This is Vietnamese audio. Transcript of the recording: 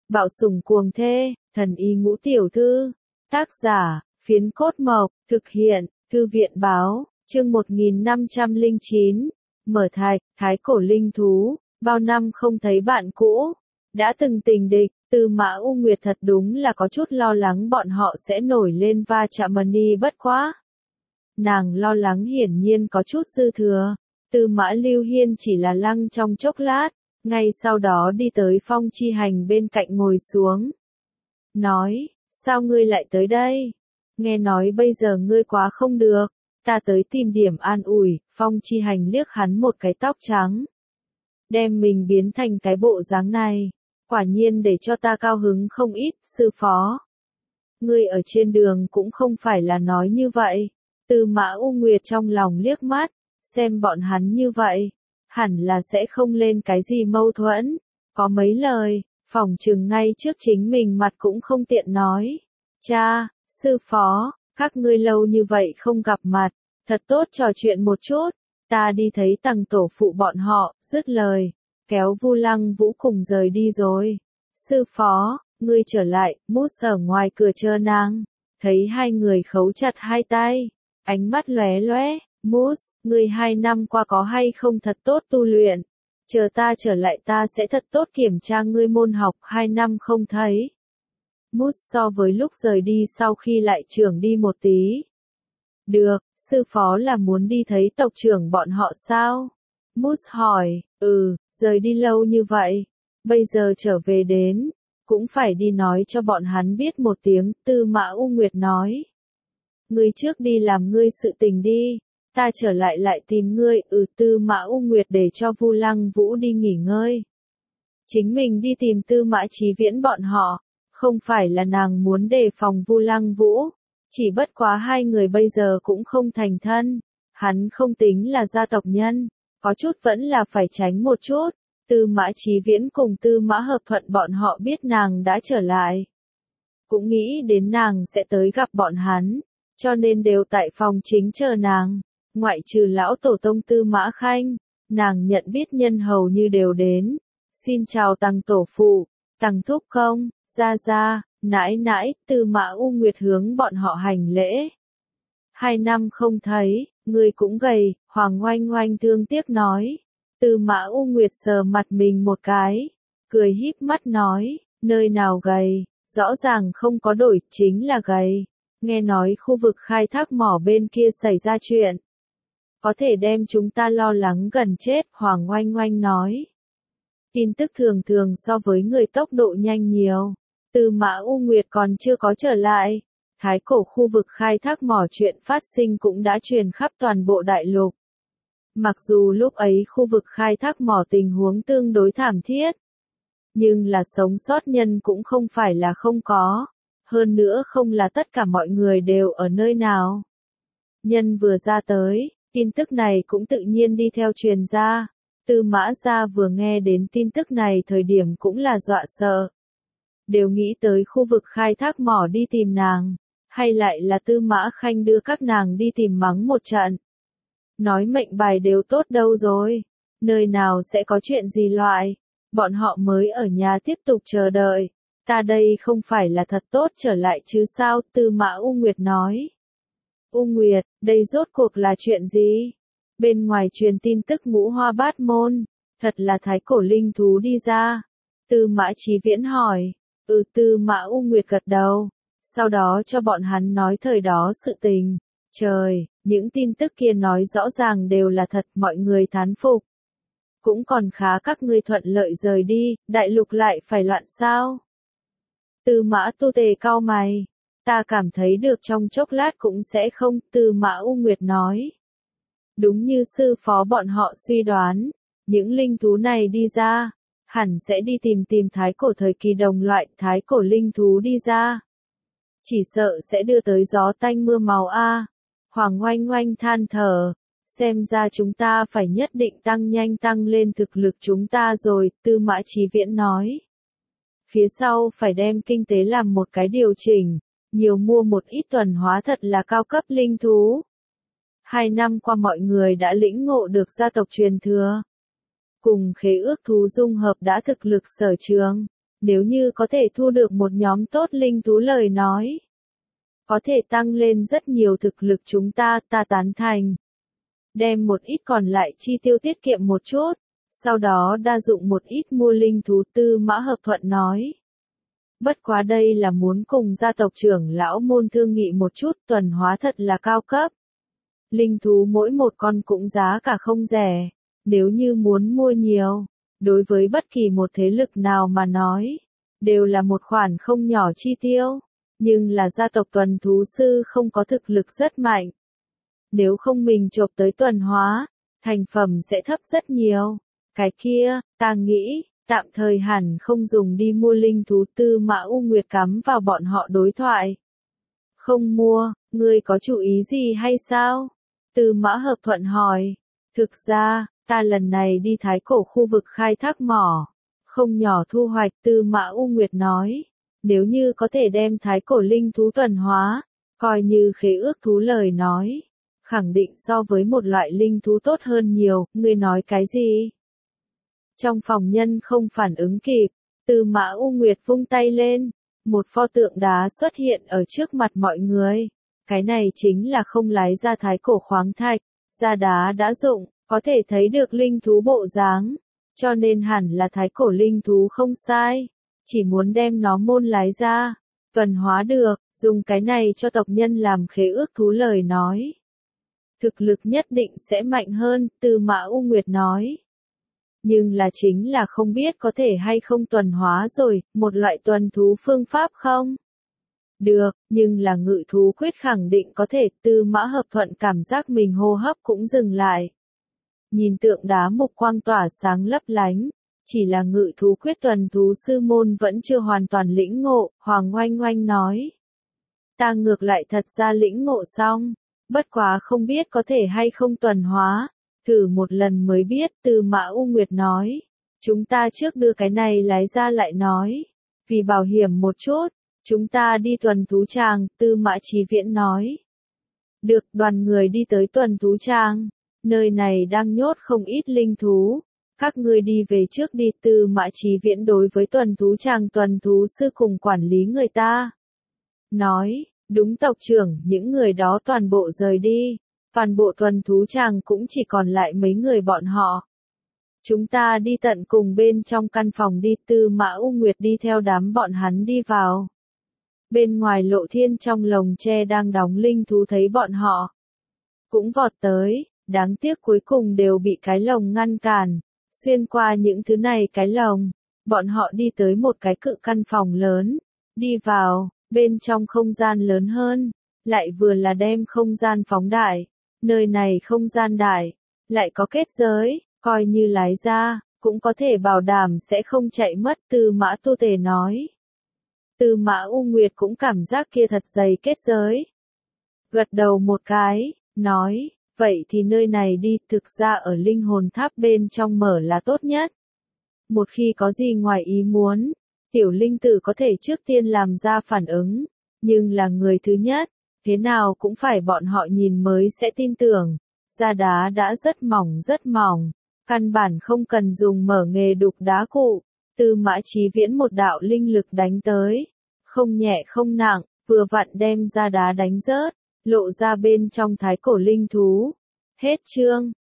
Bạo sủng cuồng thê, thần y ngũ tiểu thư. Tác giả, Phiến Cốt Mộc, thực hiện, Thư viện Báo, chương 1509. Mở thạch, thái cổ linh thú, bao năm không thấy bạn cũ. Đã từng tình địch, Tư Mã U Nguyệt thật đúng là có chút lo lắng bọn họ sẽ nổi lên va chạm mani bất quá. Nàng lo lắng hiển nhiên có chút dư thừa. Tư Mã Lưu Hiên chỉ là lăng trong chốc lát, ngay sau đó đi tới Phong Chi Hành bên cạnh ngồi xuống. Nói, sao ngươi lại tới đây? Nghe nói bây giờ ngươi quá không được, ta tới tìm điểm an ủi. Phong Chi Hành liếc hắn một cái tóc trắng. Đem mình biến thành cái bộ dáng này, quả nhiên để cho ta cao hứng không ít, sư phó. Ngươi ở trên đường cũng không phải là nói như vậy. Tư Mã U Nguyệt trong lòng liếc mắt, xem bọn hắn như vậy, hẳn là sẽ không lên cái gì mâu thuẫn. Có mấy lời, phỏng chừng ngay trước chính mình mặt cũng không tiện nói. Cha, sư phó, các ngươi lâu như vậy không gặp mặt, thật tốt trò chuyện một chút. Ta đi thấy Tằng tổ phụ bọn họ, dứt lời, kéo Vu Lăng Vũ cùng rời đi rồi. Sư phó, ngươi trở lại, Mút ở ngoài cửa chờ nàng. Thấy hai người khấu chặt hai tay, ánh mắt lóe lóe. Mút, ngươi 2 năm qua có hay không thật tốt tu luyện? Chờ ta trở lại ta sẽ thật tốt kiểm tra ngươi môn học. 2 năm không thấy. Mút so với lúc rời đi sau khi lại trưởng đi một tí. Được, sư phó là muốn đi thấy tộc trưởng bọn họ sao? Mút hỏi, rời đi lâu như vậy, bây giờ trở về đến, cũng phải đi nói cho bọn hắn biết một tiếng. Tư Mã U Nguyệt nói. Ngươi trước đi làm ngươi sự tình đi, ta trở lại tìm ngươi. Tư Mã U Nguyệt để cho Vu Lăng Vũ đi nghỉ ngơi. Chính mình đi tìm Tư Mã Chí Viễn bọn họ, không phải là nàng muốn đề phòng Vu Lăng Vũ, chỉ bất quá hai người bây giờ cũng không thành thân, hắn không tính là gia tộc nhân, có chút vẫn là phải tránh một chút. Tư Mã Chí Viễn cùng Tư Mã Hợp Thuận bọn họ biết nàng đã trở lại, cũng nghĩ đến nàng sẽ tới gặp bọn hắn, cho nên đều tại phòng chính chờ nàng. Ngoại trừ lão tổ tông Tư Mã Khanh, nàng nhận biết nhân hầu như đều đến. Xin chào Tằng tổ phụ, Tằng thúc công, gia gia, nãi nãi. Tư Mã U Nguyệt hướng bọn họ hành lễ. 2 năm không thấy, ngươi cũng gầy. Hoàng Oanh Oanh thương tiếc nói. Tư Mã U Nguyệt sờ mặt mình một cái, cười híp mắt nói, nơi nào gầy, rõ ràng không có đổi, chính là gầy. Nghe nói khu vực khai thác mỏ bên kia xảy ra chuyện, có thể đem chúng ta lo lắng gần chết. Hoàng Oanh Oanh nói. Tin tức thường thường so với người tốc độ nhanh nhiều. Tư Mã U Nguyệt còn chưa có trở lại, thái cổ khu vực khai thác mỏ chuyện phát sinh cũng đã truyền khắp toàn bộ đại lục. Mặc dù lúc ấy khu vực khai thác mỏ tình huống tương đối thảm thiết, nhưng là sống sót nhân cũng không phải là không có. Hơn nữa không là tất cả mọi người đều ở nơi nào. Nhân vừa ra tới, tin tức này cũng tự nhiên đi theo truyền ra. Tư Mã gia vừa nghe đến tin tức này thời điểm cũng là dọa sợ. Đều nghĩ tới khu vực khai thác mỏ đi tìm nàng, hay lại là Tư Mã Khanh đưa các nàng đi tìm mắng một trận. Nói mệnh bài đều tốt đâu rồi, nơi nào sẽ có chuyện gì loại, bọn họ mới ở nhà tiếp tục chờ đợi. Ta đây không phải là thật tốt trở lại chứ sao? Tư Mã U Nguyệt nói. U Nguyệt, đây rốt cuộc là chuyện gì? Bên ngoài truyền tin tức Ngũ Hoa Bát Môn, thật là thái cổ linh thú đi ra. Tư Mã Chí Viễn hỏi. Tư Mã U Nguyệt gật đầu, sau đó cho bọn hắn nói thời đó sự tình. Trời, những tin tức kia nói rõ ràng đều là thật, mọi người thán phục. Cũng còn khá các ngươi thuận lợi rời đi, đại lục lại phải loạn sao? Tư Mã Tu Tề cau mày. Ta cảm thấy được trong chốc lát cũng sẽ không. Tư Mã U Nguyệt nói. Đúng như sư phó bọn họ suy đoán, những linh thú này đi ra, hẳn sẽ đi tìm thái cổ thời kỳ đồng loại. Thái cổ linh thú đi ra, chỉ sợ sẽ đưa tới gió tanh mưa máu a. Hoàng Oanh Oanh than thở, xem ra chúng ta phải nhất định tăng lên thực lực chúng ta rồi. Tư Mã Chí Viễn nói. Phía sau phải đem kinh tế làm một cái điều chỉnh, nhiều mua một ít tuần hóa thật là cao cấp linh thú. 2 năm qua mọi người đã lĩnh ngộ được gia tộc truyền thừa, cùng khế ước thú dung hợp đã thực lực sở trường. Nếu như có thể thu được một nhóm tốt linh thú lời nói, có thể tăng lên rất nhiều thực lực chúng ta tán thành. Đem một ít còn lại chi tiêu tiết kiệm một chút, sau đó đa dụng một ít mua linh thú. Tư Mã Hợp Thuận nói. Bất quá đây là muốn cùng gia tộc trưởng lão môn thương nghị một chút, tuần hóa thật là cao cấp. Linh thú mỗi một con cũng giá cả không rẻ, nếu như muốn mua nhiều, đối với bất kỳ một thế lực nào mà nói, đều là một khoản không nhỏ chi tiêu, nhưng là gia tộc tuần thú sư không có thực lực rất mạnh. Nếu không mình chộp tới tuần hóa, thành phẩm sẽ thấp rất nhiều. Cái kia, ta nghĩ, tạm thời hẳn không dùng đi mua linh thú. Tư Mã U Nguyệt cắm vào bọn họ đối thoại. Không mua, ngươi có chủ ý gì hay sao? Tư Mã Hợp Thuận hỏi. Thực ra, ta lần này đi Thái Cổ khu vực khai thác mỏ, không nhỏ thu hoạch. Tư Mã U Nguyệt nói. Nếu như có thể đem Thái Cổ linh thú tuần hóa, coi như khế ước thú lời nói, khẳng định so với một loại linh thú tốt hơn nhiều. Ngươi nói cái gì? Trong phòng nhân không phản ứng kịp, Tư Mã U Nguyệt vung tay lên, một pho tượng đá xuất hiện ở trước mặt mọi người. Cái này chính là không lái ra Thái Cổ khoáng thạch, da đá đã rụng, có thể thấy được linh thú bộ dáng, cho nên hẳn là Thái Cổ linh thú không sai, chỉ muốn đem nó môn lái ra, tuần hóa được, dùng cái này cho tộc nhân làm khế ước thú lời nói. Thực lực nhất định sẽ mạnh hơn. Tư Mã U Nguyệt nói. Nhưng là chính là không biết có thể hay không tuần hóa rồi, một loại tuần thú phương pháp không? Được, nhưng là ngự thú quyết khẳng định có thể. Tư Mã Hợp Thuận cảm giác mình hô hấp cũng dừng lại. Nhìn tượng đá mục quang tỏa sáng lấp lánh, chỉ là ngự thú quyết tuần thú sư môn vẫn chưa hoàn toàn lĩnh ngộ. Hoàng Oanh Oanh nói. Ta ngược lại thật ra lĩnh ngộ xong, bất quá không biết có thể hay không tuần hóa. Thử một lần mới biết. Tư Mã U Nguyệt nói. Chúng ta trước đưa cái này lái ra lại nói. Vì bảo hiểm một chút, chúng ta đi tuần thú tràng. Tư Mã Chí Viễn nói. Được, đoàn người đi tới tuần thú tràng. Nơi này đang nhốt không ít linh thú. Các ngươi đi về trước đi. Tư Mã Chí Viễn đối với tuần thú tràng tuần thú sư cùng quản lý người ta nói. Đúng tộc trưởng, những người đó toàn bộ rời đi. Toàn bộ tuần thú tràng cũng chỉ còn lại mấy người bọn họ. Chúng ta đi tận cùng bên trong căn phòng đi. Tư Mã U Nguyệt đi theo đám bọn hắn đi vào. Bên ngoài Lộ Thiên trong lồng tre đang đóng linh thú thấy bọn họ, cũng vọt tới, đáng tiếc cuối cùng đều bị cái lồng ngăn cản. Xuyên qua những thứ này cái lồng, bọn họ đi tới một cái cự căn phòng lớn. Đi vào, bên trong không gian lớn hơn, lại vừa là đem không gian phóng đại. Nơi này không gian đại, lại có kết giới, coi như lái ra, cũng có thể bảo đảm sẽ không chạy mất. Tư Mã Tu Tề nói. Tư Mã U Nguyệt cũng cảm giác kia thật dày kết giới. Gật đầu một cái, nói, vậy thì nơi này đi. Thực ra ở linh hồn tháp bên trong mở là tốt nhất. Một khi có gì ngoài ý muốn, tiểu linh tử có thể trước tiên làm ra phản ứng, nhưng là người thứ nhất, thế nào cũng phải bọn họ nhìn mới sẽ tin tưởng. Da đá đã rất mỏng, căn bản không cần dùng mở nghề đục đá cụ. Tư Mã Chí Viễn một đạo linh lực đánh tới, không nhẹ không nặng, vừa vặn đem da đá đánh rớt, lộ ra bên trong Thái Cổ linh thú. Hết chương.